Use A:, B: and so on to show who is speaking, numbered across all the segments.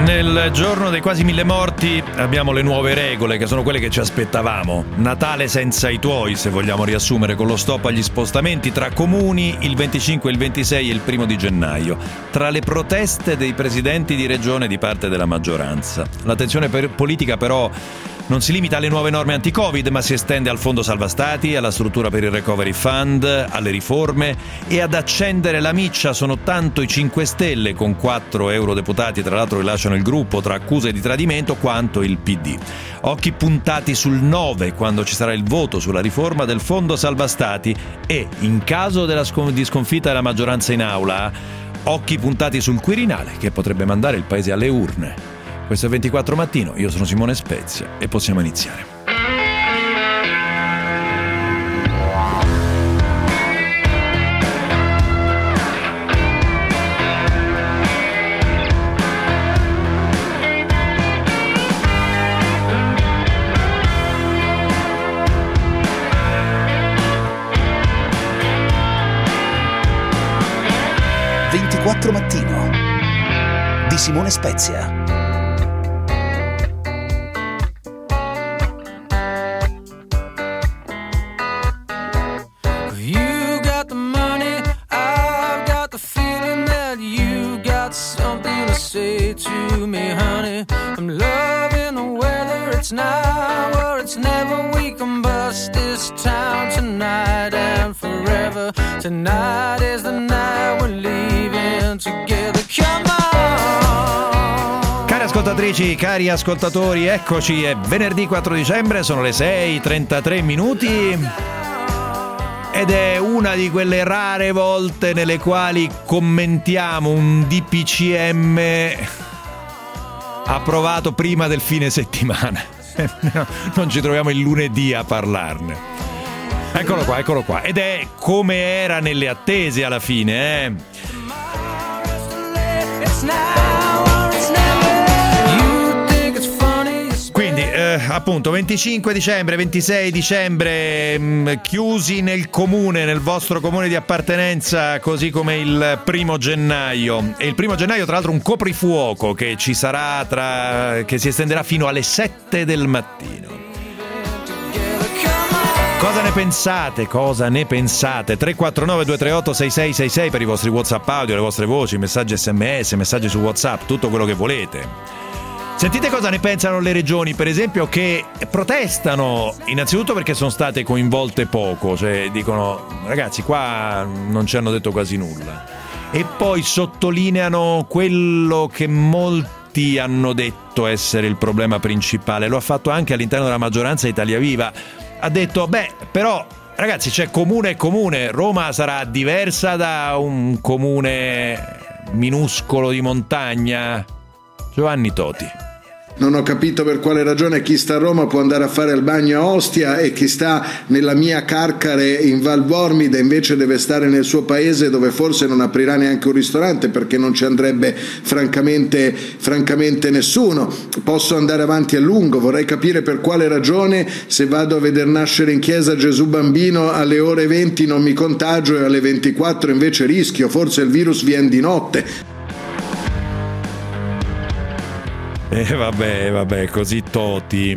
A: Nel giorno dei quasi 1000 morti abbiamo le nuove regole, che sono quelle che ci aspettavamo. Natale senza i tuoi, se vogliamo riassumere, con lo stop agli spostamenti tra comuni il 25, il 26 e il 1 di gennaio, tra le proteste dei presidenti di regione di parte della maggioranza. La tensione politica però non si limita alle nuove norme anti-Covid, ma si estende al fondo salva stati, alla struttura per il recovery fund, alle riforme, e ad accendere la miccia sono tanto i 5 Stelle, con 4 eurodeputati tra l'altro che lasciano il gruppo tra accuse di tradimento, quanto il PD. Occhi puntati sul 9 quando ci sarà il voto sulla riforma del fondo salva stati e, in caso di sconfitta della maggioranza in aula, occhi puntati sul Quirinale, che potrebbe mandare il paese alle urne. Questo è 24 Mattino, io sono Simone Spezia e possiamo iniziare.
B: Mattino di Simone Spezia.
C: You got the money, I've got the feeling that you got something to say to me, honey. I'm loving the weather, it's now or it's never. We can bust this town tonight and forever. Tonight is the night we're leaving together. Come on.
A: Cari ascoltatrici, cari ascoltatori, eccoci, è venerdì 4 dicembre, sono le 6:33 minuti ed è una di quelle rare volte nelle quali commentiamo un DPCM approvato prima del fine settimana. Non ci troviamo il lunedì a parlarne. Eccolo qua. Ed è come era nelle attese alla fine, Quindi, appunto, 25 dicembre, 26 dicembre, chiusi nel comune, nel vostro comune di appartenenza, così come il 1 gennaio. E il 1 gennaio, tra l'altro, un coprifuoco che ci sarà che si estenderà fino alle 7 del mattino. Cosa ne pensate? 349 238 6666 per i vostri WhatsApp audio, le vostre voci, messaggi SMS, messaggi su WhatsApp, tutto quello che volete. Sentite cosa ne pensano le regioni, per esempio, che protestano innanzitutto perché sono state coinvolte poco, cioè dicono ragazzi qua non ci hanno detto quasi nulla, e poi sottolineano quello che molti hanno detto essere il problema principale. Lo ha fatto anche all'interno della maggioranza Italia Viva. Ha detto, però ragazzi c'è comune e comune, Roma sarà diversa da un comune minuscolo di montagna? Giovanni Toti.
D: Non ho capito per quale ragione chi sta a Roma può andare a fare il bagno a Ostia e chi sta nella mia Carcare in Val Bormida invece deve stare nel suo paese, dove forse non aprirà neanche un ristorante perché non ci andrebbe francamente nessuno. Posso andare avanti a lungo, vorrei capire per quale ragione se vado a veder nascere in chiesa Gesù bambino alle ore 20 non mi contagio e alle 24 invece rischio, forse il virus viene di notte.
A: Vabbè, così Toti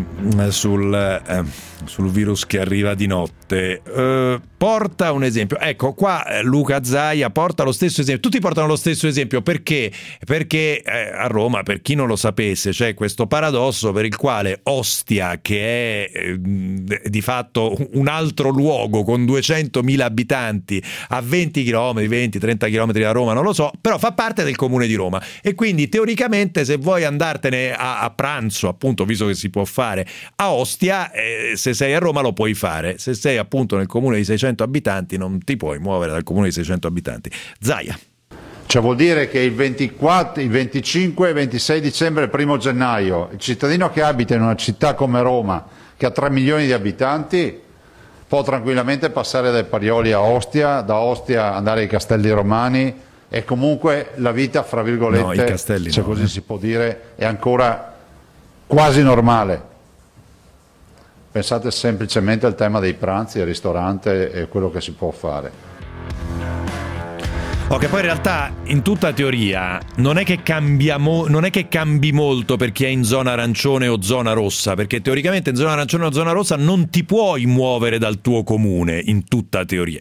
A: sul virus che arriva di notte. Porta un esempio. Ecco, qua Luca Zaia porta lo stesso esempio. Tutti portano lo stesso esempio. Perché? Perché a Roma, per chi non lo sapesse, c'è questo paradosso per il quale Ostia, che è di fatto un altro luogo con 200.000 abitanti a 20 km, 20-30 km da Roma, non lo so, però fa parte del comune di Roma. E quindi teoricamente se vuoi andartene a pranzo, appunto, visto che si può fare a Ostia, se sei a Roma lo puoi fare. Se sei appunto nel comune di 600 abitanti non ti puoi muovere dal comune di 600 abitanti. Zaia.
E: Cioè vuol dire che il 24, il 25, il 26 dicembre e il 1 gennaio il cittadino che abita in una città come Roma, che ha 3 milioni di abitanti, può tranquillamente passare dai Parioli a Ostia, da Ostia andare ai Castelli Romani, e comunque la vita, fra virgolette,
A: no, i castelli
E: se
A: no,
E: così si può dire, è ancora quasi normale. Pensate semplicemente al tema dei pranzi, al ristorante e quello che si può fare.
A: Che poi in realtà in tutta teoria non è che cambi molto per chi è in zona arancione o zona rossa, perché teoricamente in zona arancione o zona rossa non ti puoi muovere dal tuo comune, in tutta teoria.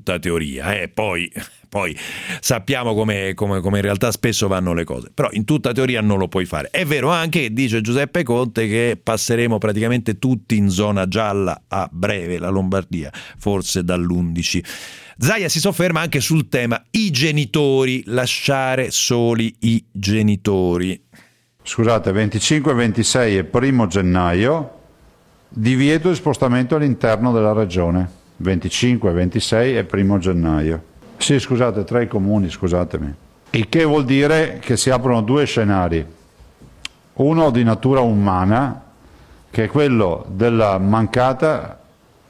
A: Poi sappiamo come in realtà spesso vanno le cose, però in tutta teoria non lo puoi fare. È vero anche che dice Giuseppe Conte che passeremo praticamente tutti in zona gialla a breve, la Lombardia forse dall'11. Zaia si sofferma anche sul tema i genitori, lasciare soli i genitori.
E: Scusate, 25, 26 e 1 gennaio divieto di spostamento all'interno della regione, 25, 26 e 1 gennaio. Sì, scusate, 3 comuni, scusatemi. Il che vuol dire che si aprono 2 scenari. Uno di natura umana, che è quello della mancata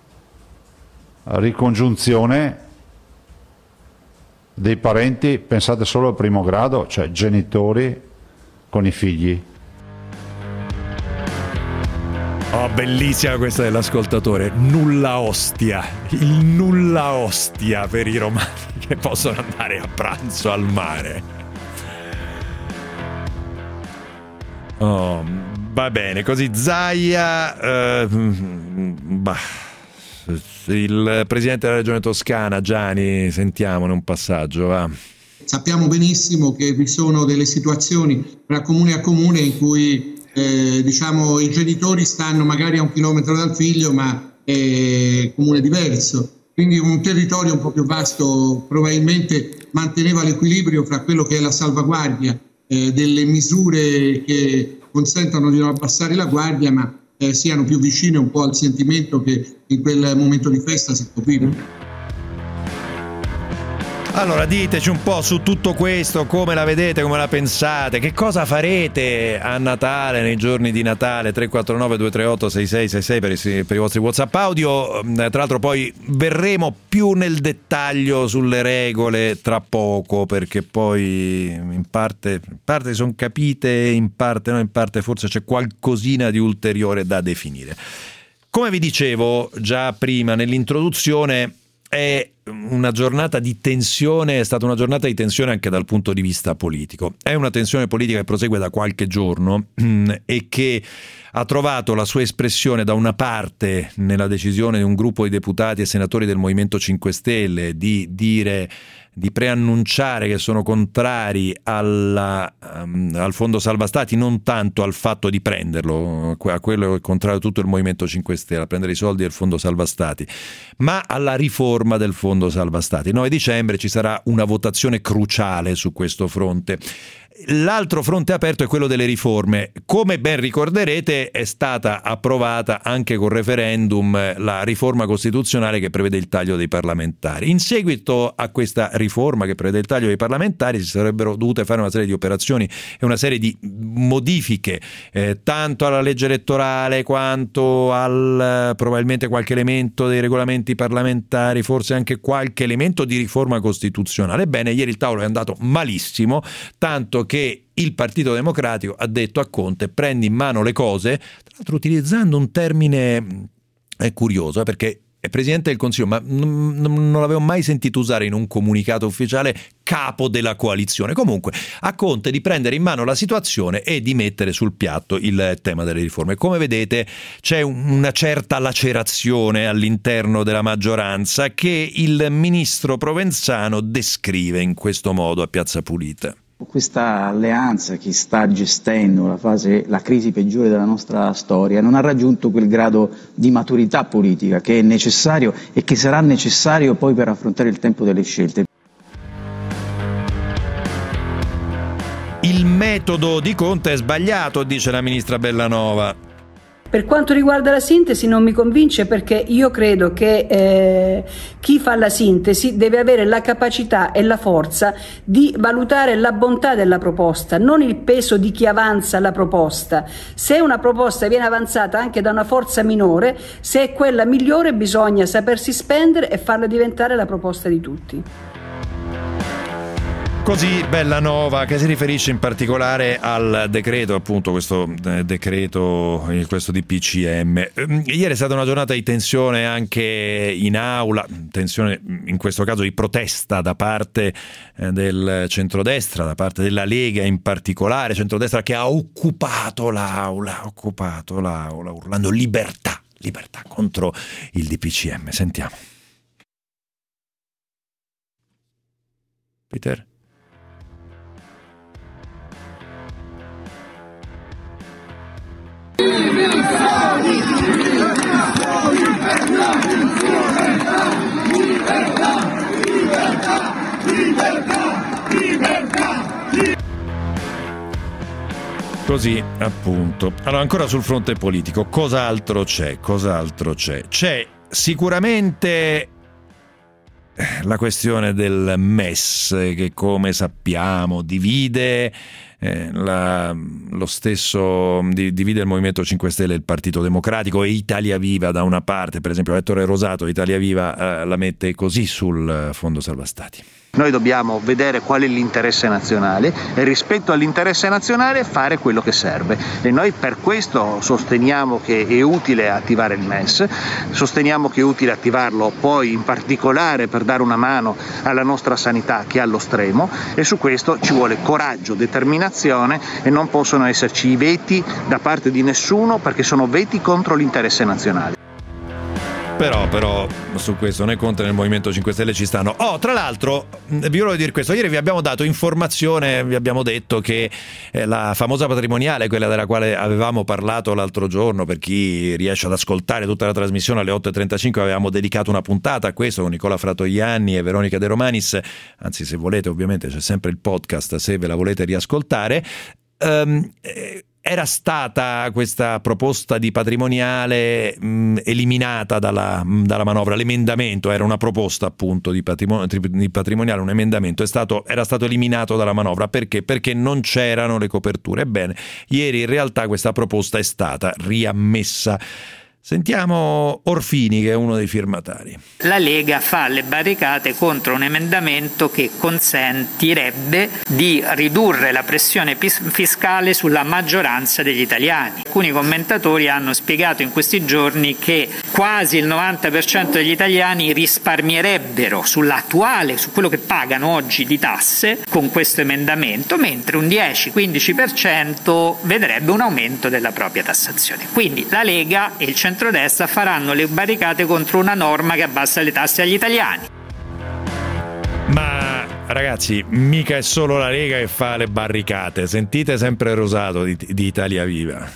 E: ricongiunzione dei parenti, pensate solo al primo grado, cioè genitori con i figli.
A: Oh, bellissima questa dell'ascoltatore. Nulla ostia, il nulla ostia per i romani che possono andare a pranzo al mare. Oh, va bene, così Zaia. Il presidente della regione Toscana, Gianni, sentiamone un passaggio, va.
F: Sappiamo benissimo che vi sono delle situazioni tra comune a comune in cui i genitori stanno magari a 1 chilometro dal figlio, ma è comune diverso. Quindi un territorio un po' più vasto probabilmente manteneva l'equilibrio fra quello che è la salvaguardia delle misure che consentono di non abbassare la guardia, ma siano più vicine un po' al sentimento che in quel momento di festa si può vivere.
A: Allora diteci un po' su tutto questo, come la vedete, come la pensate, che cosa farete a Natale, nei giorni di Natale. 349 238 6666 per i vostri WhatsApp audio. Tra l'altro poi verremo più nel dettaglio sulle regole tra poco, perché poi in parte sono capite, in parte no, in parte forse c'è qualcosina di ulteriore da definire. Come vi dicevo già prima nell'introduzione, è una giornata di tensione, è stata una giornata di tensione anche dal punto di vista politico. È una tensione politica che prosegue da qualche giorno e che ha trovato la sua espressione da una parte nella decisione di un gruppo di deputati e senatori del Movimento 5 Stelle di preannunciare che sono contrari al fondo salva stati, non tanto al fatto di prenderlo, a quello è contrario tutto il Movimento 5 Stelle, a prendere i soldi del fondo salva stati, ma alla riforma del fondo salva stati. Il 9 dicembre ci sarà una votazione cruciale su questo fronte. L'altro fronte aperto è quello delle riforme. Come ben ricorderete, è stata approvata anche con referendum la riforma costituzionale che prevede il taglio dei parlamentari. In seguito a questa riforma che prevede il taglio dei parlamentari si sarebbero dovute fare una serie di operazioni e una serie di modifiche, tanto alla legge elettorale quanto al probabilmente qualche elemento dei regolamenti parlamentari, forse anche qualche elemento di riforma costituzionale. Ebbene, ieri il tavolo è andato malissimo, tanto che il Partito Democratico ha detto a Conte: prendi in mano le cose, tra l'altro utilizzando un termine curioso, perché è Presidente del Consiglio, ma non l'avevo mai sentito usare in un comunicato ufficiale capo della coalizione. Comunque, a Conte di prendere in mano la situazione e di mettere sul piatto il tema delle riforme. Come vedete c'è una certa lacerazione all'interno della maggioranza che il ministro Provenzano descrive in questo modo a Piazza Pulita.
G: Questa alleanza che sta gestendo la crisi peggiore della nostra storia non ha raggiunto quel grado di maturità politica che è necessario e che sarà necessario poi per affrontare il tempo delle scelte.
A: Il metodo di Conte è sbagliato, dice la ministra Bellanova.
H: Per quanto riguarda la sintesi non mi convince, perché io credo che chi fa la sintesi deve avere la capacità e la forza di valutare la bontà della proposta, non il peso di chi avanza la proposta. Se una proposta viene avanzata anche da una forza minore, se è quella migliore bisogna sapersi spendere e farla diventare la proposta di tutti.
A: Così Bellanova, che si riferisce in particolare al decreto, appunto questo decreto, questo DPCM. Ieri è stata una giornata di tensione anche in aula, tensione in questo caso di protesta da parte del centrodestra, da parte della Lega in particolare, centrodestra che ha occupato l'aula urlando libertà contro il DPCM. Sentiamo. Peter? Così appunto. Allora, ancora sul fronte politico, cos'altro c'è? C'è sicuramente la questione del MES, che come sappiamo divide lo stesso divide il Movimento 5 Stelle e il Partito Democratico, e Italia Viva da una parte, per esempio Ettore Rosato, Italia Viva la mette così sul Fondo Salva Stati.
I: Noi dobbiamo vedere qual è l'interesse nazionale e rispetto all'interesse nazionale fare quello che serve, e noi per questo sosteniamo che è utile attivare il MES, sosteniamo che è utile attivarlo poi in particolare per dare una mano alla nostra sanità che è allo stremo, e su questo ci vuole coraggio, determinazione, e non possono esserci i veti da parte di nessuno, perché sono veti contro l'interesse nazionale.
A: Però su questo né Conte nel Movimento 5 Stelle ci stanno. Tra l'altro vi volevo dire questo: ieri vi abbiamo dato informazione, vi abbiamo detto che la famosa patrimoniale, quella della quale avevamo parlato l'altro giorno, per chi riesce ad ascoltare tutta la trasmissione alle 8.35 avevamo dedicato una puntata a questo con Nicola Fratoianni e Veronica De Romanis, anzi se volete ovviamente c'è sempre il podcast se ve la volete riascoltare. Era stata questa proposta di patrimoniale eliminata dalla manovra. L'emendamento era una proposta appunto di patrimoniale, un emendamento era stato eliminato dalla manovra. Perché? Perché non c'erano le coperture. Ebbene, ieri in realtà questa proposta è stata riammessa. Sentiamo Orfini, che è uno dei firmatari.
J: La Lega fa le barricate contro un emendamento che consentirebbe di ridurre la pressione fiscale sulla maggioranza degli italiani. Alcuni commentatori hanno spiegato in questi giorni che quasi il 90% degli italiani risparmierebbero su quello che pagano oggi di tasse con questo emendamento, mentre un 10-15% vedrebbe un aumento della propria tassazione. Quindi la Lega e il centrodestra faranno le barricate contro una norma che abbassa le tasse agli italiani.
A: Ma ragazzi, mica è solo la Lega che fa le barricate. Sentite sempre Rosato di Italia Viva.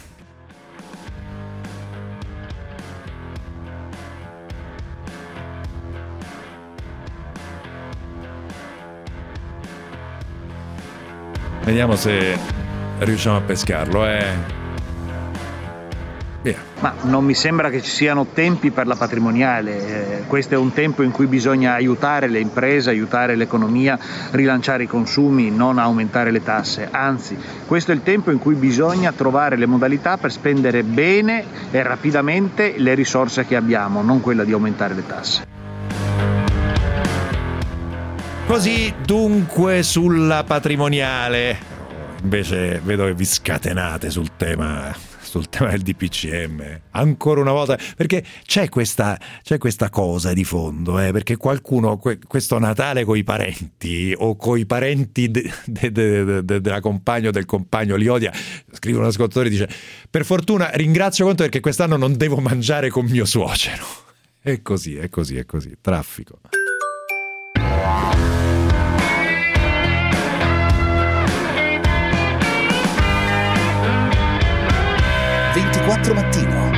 A: Vediamo se riusciamo a pescarlo,
I: Ma non mi sembra che ci siano tempi per la patrimoniale, questo è un tempo in cui bisogna aiutare le imprese, aiutare l'economia, rilanciare i consumi, non aumentare le tasse, anzi questo è il tempo in cui bisogna trovare le modalità per spendere bene e rapidamente le risorse che abbiamo, non quella di aumentare le tasse.
A: Così dunque sulla patrimoniale, invece vedo che vi scatenate sul tema del DPCM ancora una volta, perché c'è questa cosa di fondo, perché qualcuno questo Natale coi parenti o coi parenti della compagna o del compagno li odia. Scrive un ascoltatore, dice: per fortuna ringrazio Conte perché quest'anno non devo mangiare con mio suocero. È così, traffico.
B: Mattino.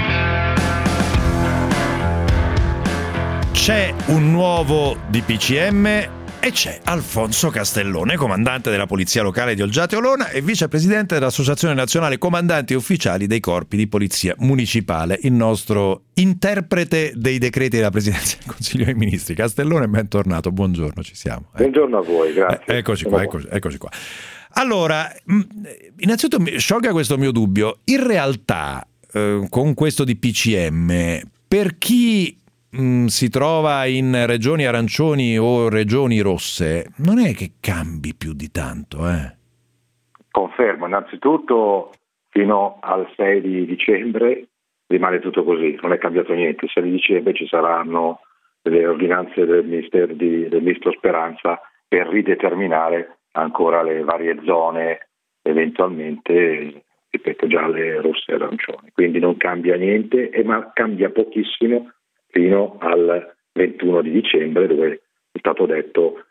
A: C'è un nuovo DPCM e c'è Alfonso Castellone, comandante della Polizia Locale di Olgiate Olona e vicepresidente dell'Associazione Nazionale Comandanti Ufficiali dei Corpi di Polizia Municipale, il nostro interprete dei decreti della Presidenza del Consiglio dei Ministri. Castellone, bentornato, buongiorno, ci siamo.
K: Buongiorno a voi, grazie.
A: Eccoci qua. Allora, innanzitutto sciolga questo mio dubbio. In realtà, con questo DPCM, per chi si trova in regioni arancioni o regioni rosse, non è che cambi più di tanto,
K: Confermo, innanzitutto fino al 6 di dicembre rimane tutto così, non è cambiato niente. Il 6 di dicembre ci saranno le ordinanze del ministro Speranza per rideterminare ancora le varie zone, eventualmente, ripeto, gialle, rosse e arancioni. Quindi non cambia niente, ma cambia pochissimo fino al 21 di dicembre, dove è stato detto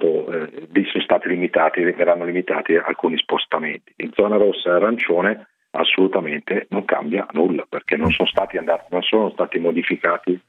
K: verranno limitati alcuni spostamenti. In zona rossa e arancione assolutamente non cambia nulla, perché non sono stati modificati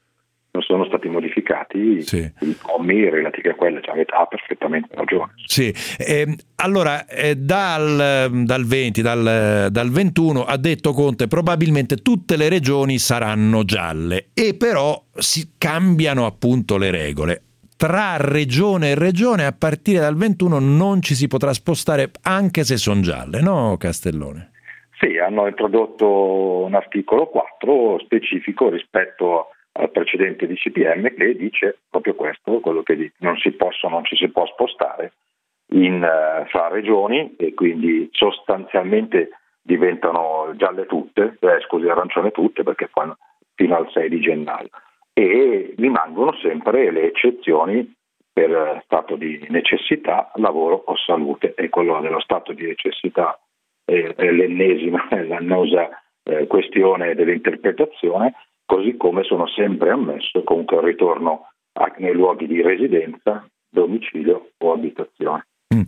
A: sì.
K: i commi relativi a quelle, cioè ha perfettamente ragione.
A: Sì, allora dal 20, dal 21 ha detto Conte probabilmente tutte le regioni saranno gialle, e però si cambiano appunto le regole. Tra regione e regione a partire dal 21 non ci si potrà spostare anche se sono gialle, no Castellone?
K: Sì, hanno introdotto un articolo 4 specifico rispetto al precedente DCPM che dice proprio questo, quello che non ci si può spostare fra regioni, e quindi sostanzialmente diventano gialle tutte, arancione tutte, perché fino al 6 di gennaio. E rimangono sempre le eccezioni per stato di necessità, lavoro o salute, e quello dello stato di necessità è l'annosa questione dell'interpretazione, così come sono sempre ammesso comunque il ritorno nei luoghi di residenza, domicilio o abitazione.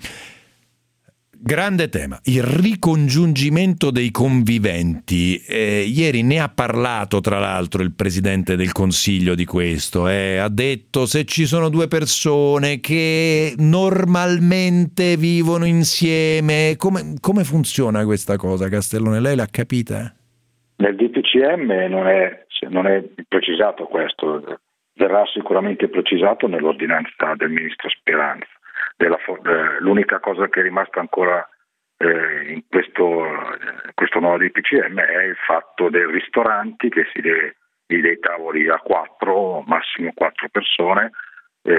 A: Grande tema, il ricongiungimento dei conviventi. Ieri ne ha parlato tra l'altro il Presidente del Consiglio di questo. Ha detto: se ci sono due persone che normalmente vivono insieme, come funziona questa cosa, Castellone? Lei l'ha capita?
K: Nel DPCM non è precisato questo, verrà sicuramente precisato nell'ordinanza del Ministro Speranza. L'unica cosa che è rimasta ancora in questo nuovo DPCM è il fatto dei ristoranti, che dei tavoli a 4, massimo 4 persone, se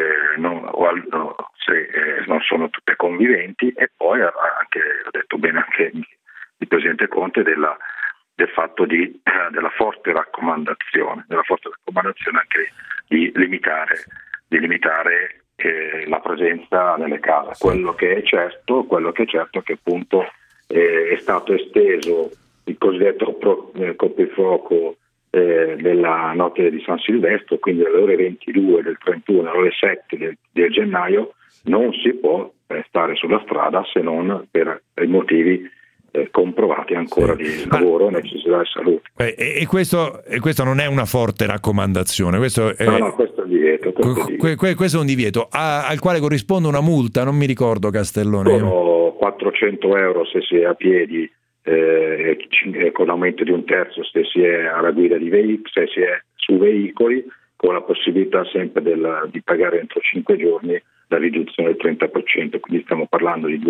K: non sono tutte conviventi, e poi anche, ho detto bene anche il Presidente Conte, del fatto della forte raccomandazione anche di limitare la presenza nelle case. Quello che è certo è che appunto è stato esteso il cosiddetto coprifuoco della notte di San Silvestro, quindi dalle ore 22 del 31 alle ore 7 del gennaio non si può stare sulla strada se non per i motivi comprovati ancora di lavoro, necessità e salute.
A: E questo non è una forte raccomandazione, questo è
K: un divieto.
A: Questo è un divieto al quale corrisponde una multa, non mi ricordo, Castellone.
K: Sono 400 euro se si è a piedi, con aumento di 1/3 se si è alla guida di veicoli, se si è su veicoli, con la possibilità sempre di pagare entro 5 giorni la riduzione del 30%, quindi stiamo parlando di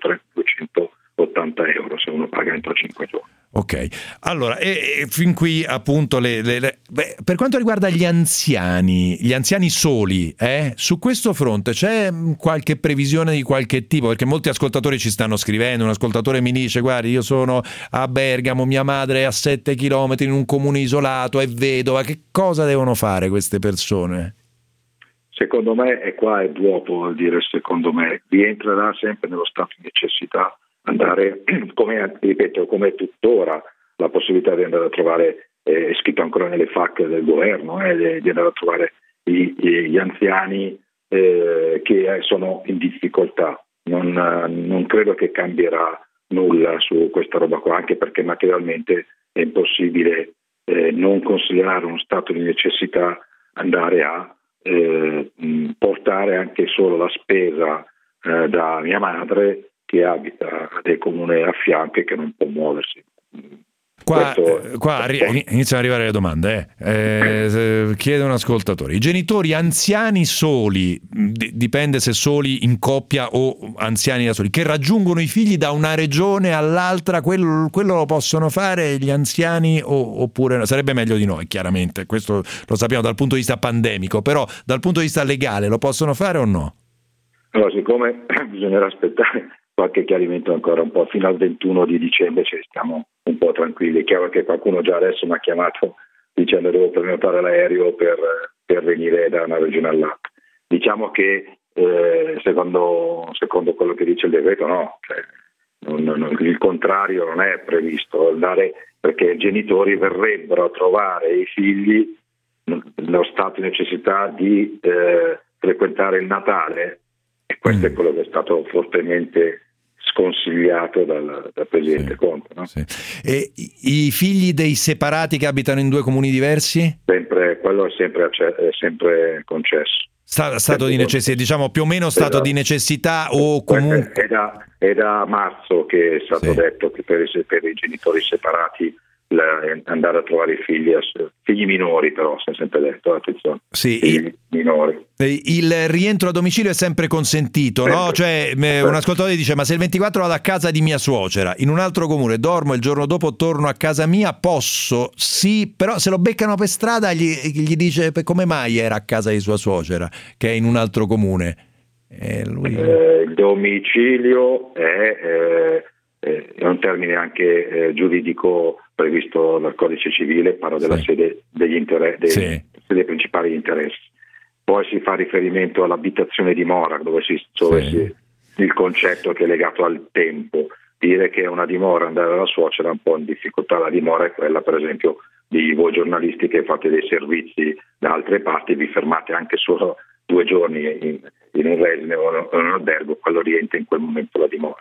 K: 280 euro se uno paga entro 5 giorni.
A: Ok, allora, e fin qui appunto per quanto riguarda gli anziani soli, su questo fronte c'è qualche previsione di qualche tipo? Perché molti ascoltatori ci stanno scrivendo, un ascoltatore mi dice: guardi, io sono a Bergamo, mia madre è a 7 chilometri in un comune isolato, è vedova, che cosa devono fare queste persone?
K: Secondo me, e qua è duopo dire secondo me, rientrerà sempre nello stato di necessità andare, come tuttora la possibilità di andare a trovare, è scritto ancora nelle FAQ del governo, di andare a trovare gli anziani che sono in difficoltà. Non credo che cambierà nulla su questa roba qua, anche perché materialmente è impossibile non considerare uno stato di necessità andare a portare anche solo la spesa da mia madre, che abita del comune a fianco e che non può muoversi.
A: Qua iniziano ad arrivare le domande. Chiede un ascoltatore: i genitori anziani soli, dipende se soli in coppia o anziani da soli, che raggiungono i figli da una regione all'altra, quello lo possono fare gli anziani oppure sarebbe meglio di noi, chiaramente, questo lo sappiamo dal punto di vista pandemico, però dal punto di vista legale lo possono fare o no?
K: Allora, siccome bisognerà aspettare qualche chiarimento ancora un po', fino al 21 di dicembre ci stiamo un po' tranquilli. È chiaro che qualcuno già adesso mi ha chiamato dicendo devo prenotare l'aereo per venire da una regione all'altra. Diciamo che secondo quello che dice il decreto no, il contrario non è previsto, perché i genitori verrebbero a trovare i figli nello stato di necessità di frequentare il Natale, e questo è quello che è stato fortemente sconsigliato dal Presidente Conte. No?
A: Sì. E i figli dei separati che abitano in 2 comuni diversi?
K: Quello è sempre concesso.
A: Stato di necessità, diciamo più o meno stato di necessità o comunque...
K: È da marzo che è stato detto che per i genitori separati andare a trovare i figli minori, però si è sempre detto, attenzione, figli minori.
A: Il rientro a domicilio è sempre consentito, sempre, no? Cioè un ascoltatore dice: ma se il 24 vado a casa di mia suocera in un altro comune, dormo, il giorno dopo torno a casa mia, posso? Sì, però se lo beccano per strada gli dice come mai era a casa di sua suocera che è in un altro comune.
K: Il domicilio è un termine anche giuridico previsto dal Codice Civile, parla della sede sede principale di interessi. Poi si fa riferimento all'abitazione dimora, dove il concetto che è legato al tempo. Dire che è una dimora, andare alla suocera è un po' in difficoltà. La dimora è quella, per esempio, di voi giornalisti che fate dei servizi da altre parti, vi fermate anche solo 2 giorni in un resine o in un albergo, quello rientra in quel momento la dimora.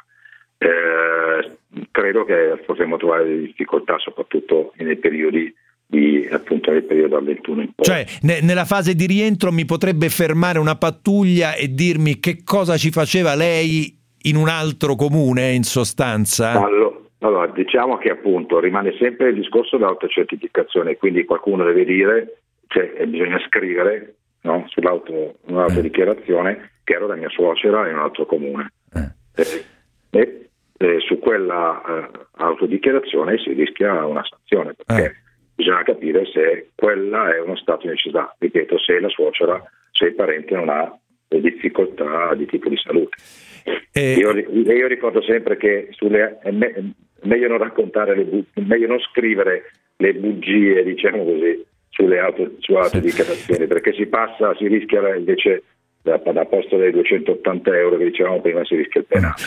K: Credo che potremo trovare delle difficoltà soprattutto nei periodi nel periodo al 21 in poi.
A: Cioè nella fase di rientro mi potrebbe fermare una pattuglia e dirmi che cosa ci faceva lei in un altro comune, in sostanza?
K: Allora diciamo che appunto rimane sempre il discorso dell'autocertificazione, quindi qualcuno deve dire, bisogna scrivere, no, un'autodichiarazione che ero da mia suocera in un altro comune. Su quella autodichiarazione si rischia una sanzione, perché bisogna capire se quella è uno stato di necessità, ripeto, se la suocera, se il parente non ha difficoltà di tipo di salute. Io ricordo sempre che è meglio non raccontare meglio non scrivere le bugie, diciamo così, su autodichiarazioni, perché si rischia invece da posto dei 280 euro che dicevamo prima, si rischia il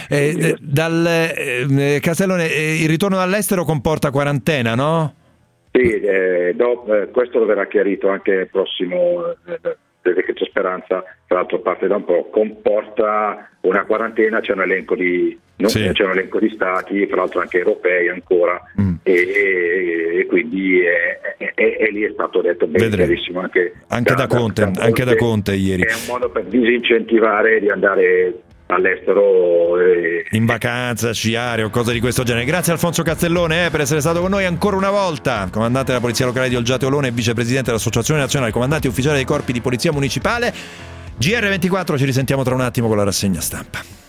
K: penale.
A: Castellone, il ritorno dall'estero comporta quarantena, no?
K: Sì, questo lo verrà chiarito anche il prossimo decreto Speranza, tra l'altro parte da un po', comporta una quarantena, c'è un elenco di stati, tra l'altro anche europei ancora, e quindi lì è stato detto bene, chiarissimo anche
A: da Conte ieri. È
K: un modo per disincentivare di andare all'estero
A: in vacanza, sciare o cose di questo genere. Grazie Alfonso Castellone per essere stato con noi ancora una volta, comandante della Polizia Locale di Olgiate Olone e vicepresidente dell'Associazione Nazionale Comandanti Ufficiali dei Corpi di Polizia Municipale. GR24, ci risentiamo tra un attimo con la rassegna stampa.